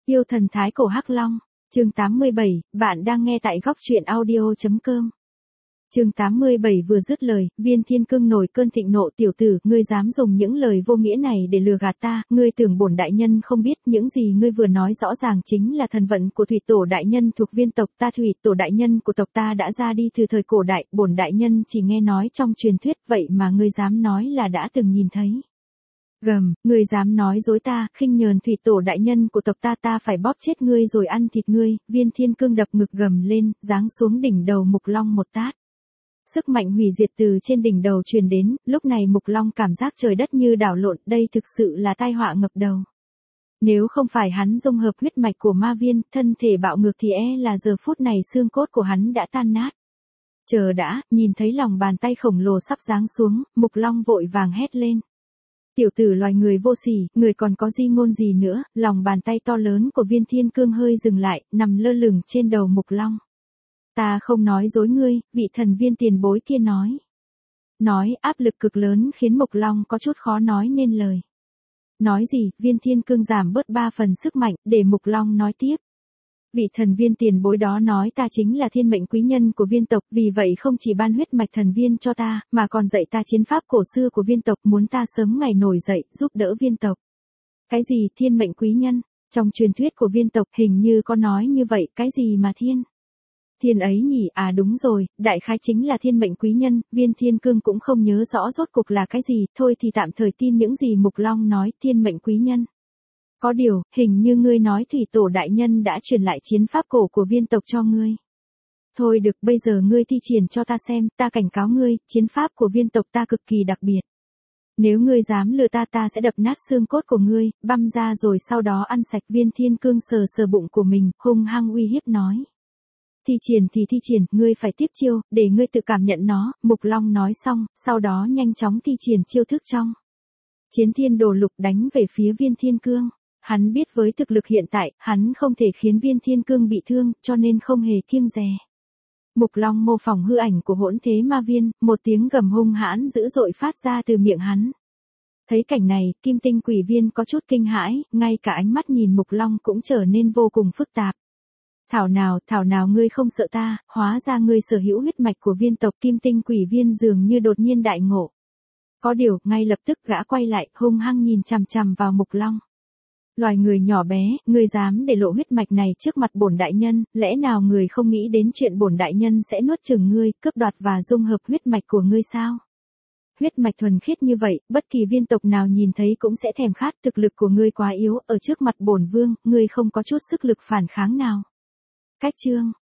Yêu thần thái cổ Hắc Long, chương 87, bạn đang nghe tại góc truyện audio.com. Chương 87 vừa dứt lời, Viên Thiên Cương nổi cơn thịnh nộ, tiểu tử, ngươi dám dùng những lời vô nghĩa này để lừa gạt ta, ngươi tưởng bổn đại nhân không biết những gì ngươi vừa nói rõ ràng chính là thần vận của thủy tổ đại nhân thuộc Viên tộc ta, thủy tổ đại nhân của tộc ta đã ra đi từ thời cổ đại, bổn đại nhân chỉ nghe nói trong truyền thuyết, vậy mà ngươi dám nói là đã từng nhìn thấy. Gầm, ngươi dám nói dối ta, khinh nhờn thủy tổ đại nhân của tộc ta phải bóp chết ngươi rồi ăn thịt ngươi. Viên Thiên Cương đập ngực gầm lên, giáng xuống đỉnh đầu Mục Long một tát. Sức mạnh hủy diệt từ trên đỉnh đầu truyền đến, lúc này Mục Long cảm giác trời đất như đảo lộn, đây thực sự là tai họa ngập đầu. Nếu không phải hắn dung hợp huyết mạch của ma viên, thân thể bạo ngược thì là giờ phút này xương cốt của hắn đã tan nát. Chờ đã, nhìn thấy lòng bàn tay khổng lồ sắp giáng xuống, Mục Long vội vàng hét lên. Tiểu tử loài người vô sỉ, người còn có di ngôn gì nữa? Lòng bàn tay to lớn của Viên Thiên Cương hơi dừng lại, nằm lơ lửng trên đầu Mục Long. Ta không nói dối ngươi, vị thần viên tiền bối kia nói. Nói áp lực cực lớn khiến Mục Long có chút khó nói nên lời. Nói gì? Viên Thiên Cương giảm bớt 3 phần sức mạnh, để Mục Long nói tiếp. Vị thần viên tiền bối đó nói ta chính là thiên mệnh quý nhân của Viên tộc, vì vậy không chỉ ban huyết mạch thần viên cho ta, mà còn dạy ta chiến pháp cổ xưa của Viên tộc, muốn ta sớm ngày nổi dậy, giúp đỡ Viên tộc. Cái gì thiên mệnh quý nhân? Trong truyền thuyết của Viên tộc hình như có nói như vậy, cái gì mà thiên ấy nhỉ? À đúng rồi, đại khái chính là thiên mệnh quý nhân. Viên Thiên Cương cũng không nhớ rõ rốt cục là cái gì, thôi thì tạm thời tin những gì Mục Long nói, thiên mệnh quý nhân. Có điều, hình như ngươi nói thủy tổ đại nhân đã truyền lại chiến pháp cổ của Viên tộc cho ngươi. Thôi được, bây giờ ngươi thi triển cho ta xem, ta cảnh cáo ngươi, chiến pháp của Viên tộc ta cực kỳ đặc biệt. Nếu ngươi dám lừa ta sẽ đập nát xương cốt của ngươi, băm ra rồi sau đó ăn sạch. Viên Thiên Cương sờ bụng của mình, hung hăng uy hiếp nói. Thi triển thì thi triển, ngươi phải tiếp chiêu, để ngươi tự cảm nhận nó. Mục Long nói xong, sau đó nhanh chóng thi triển chiêu thức trong Chiến Thiên Đồ Lục đánh về phía Viên Thiên Cương. Hắn biết với thực lực hiện tại, hắn không thể khiến Viên Thiên Cương bị thương, cho nên không hề kiêng dè. Mục Long mô phỏng hư ảnh của hỗn thế ma viên, một tiếng gầm hung hãn dữ dội phát ra từ miệng hắn. Thấy cảnh này, Kim Tinh Quỷ Viên có chút kinh hãi, ngay cả ánh mắt nhìn Mục Long cũng trở nên vô cùng phức tạp. Thảo nào ngươi không sợ ta, hóa ra ngươi sở hữu huyết mạch của Viên tộc. Kim Tinh Quỷ Viên dường như đột nhiên đại ngộ. Có điều, ngay lập tức gã quay lại, hung hăng nhìn chằm chằm vào Mục Long. Loài người nhỏ bé, ngươi dám để lộ huyết mạch này trước mặt bổn đại nhân, lẽ nào người không nghĩ đến chuyện bổn đại nhân sẽ nuốt chửng ngươi, cướp đoạt và dung hợp huyết mạch của ngươi sao? Huyết mạch thuần khiết như vậy, bất kỳ viên tộc nào nhìn thấy cũng sẽ thèm khát, thực lực của ngươi quá yếu, ở trước mặt bổn vương, ngươi không có chút sức lực phản kháng nào. Cách chương